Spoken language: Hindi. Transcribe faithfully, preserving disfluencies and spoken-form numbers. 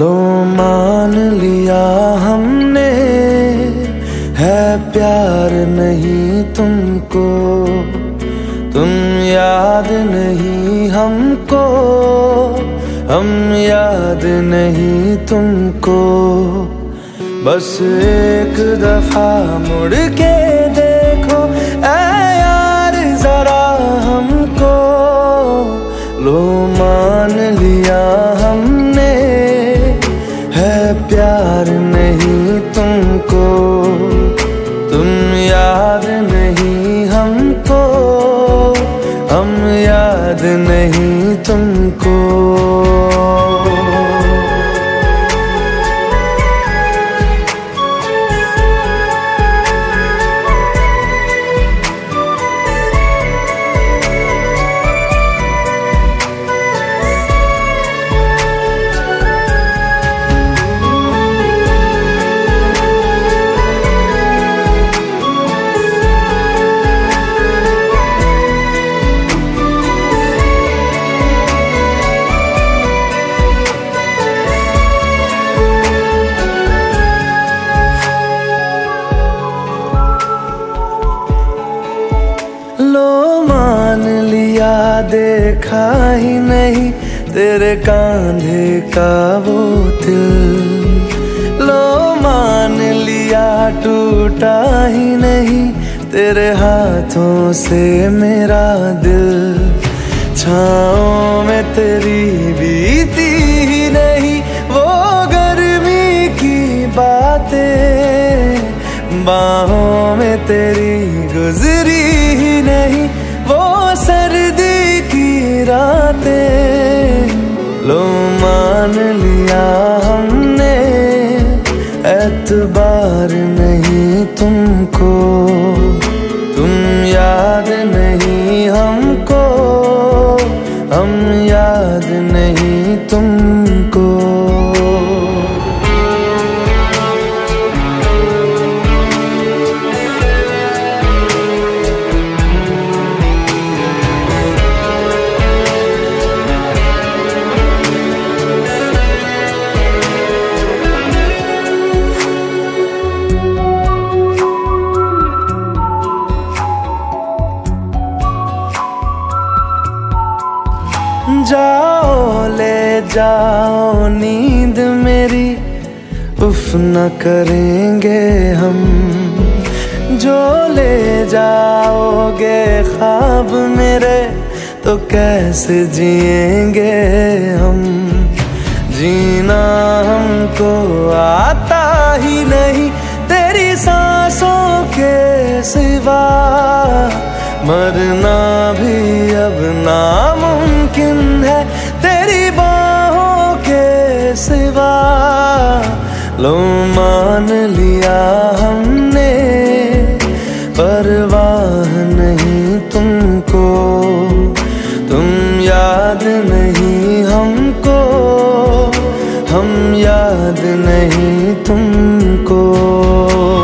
लो मान लिया हमने, है प्यार नहीं तुमको, तुम याद नहीं हमको, हम याद नहीं तुमको। बस एक दफा मुड़ के देखो ऐ यार जरा हमको, लो मान लिया हमने, है प्यार नहीं तुमको, तुम याद नहीं हमको, हम याद नहीं तुमको। लो मान लिया देखा ही नहीं तेरे कांधे का वो दिल, लो मान लिया टूटा ही नहीं तेरे हाथों से मेरा दिल। छाँव में तेरी बीती ही नहीं वो गर्मी की बातें, बाहों में तेरी गुजरी ही नहीं वो सर्दी की रातें। लो मान लिया हमने, एतबार नहीं तुमको, तुम याद नहीं हमको, हम याद नहीं तुमको। जाओ ले जाओ नींद मेरी, उफ न करेंगे हम, जो ले जाओगे ख्वाब मेरे तो कैसे जिएंगे हम। जीना हमको आता ही नहीं तेरी सांसों के सिवा, मरना भी अब नामुमकिन है तेरी बाहों के सिवा। लो मान लिया हमने, परवाह नहीं तुमको, तुम याद नहीं हमको, हम याद नहीं तुमको।